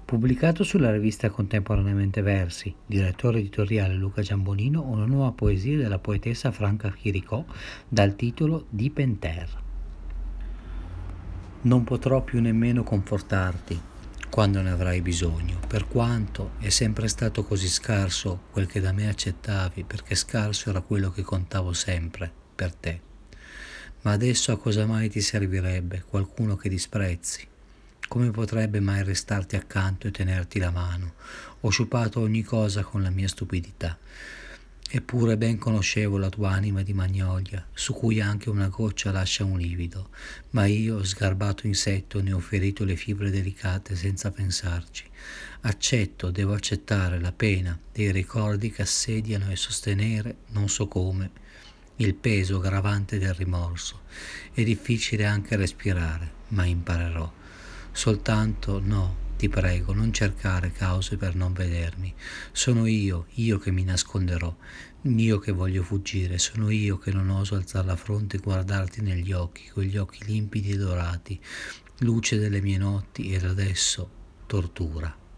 Pubblicato sulla rivista Contemporaneamente Versi, direttore editoriale Luca Giambonino, una nuova poesia della poetessa Franca Chiricò dal titolo Di Penter. Non potrò più nemmeno confortarti quando ne avrai bisogno, per quanto è sempre stato così scarso quel che da me accettavi, perché scarso era quello che contavo sempre per te. Ma adesso a cosa mai ti servirebbe qualcuno che disprezzi? Come potrebbe mai restarti accanto e tenerti la mano? Ho sciupato ogni cosa con la mia stupidità. Eppure ben conoscevo la tua anima di magnolia, su cui anche una goccia lascia un livido, ma io, sgarbato insetto, ne ho ferito le fibre delicate senza pensarci. Accetto, devo accettare la pena dei ricordi che assediano e sostenere, non so come, il peso gravante del rimorso. È difficile anche respirare, ma imparerò. Soltanto no, ti prego, non cercare cause per non vedermi. Sono io che mi nasconderò, io che voglio fuggire, sono io che non oso alzare la fronte e guardarti negli occhi, quegli occhi limpidi e dorati, luce delle mie notti ed adesso tortura.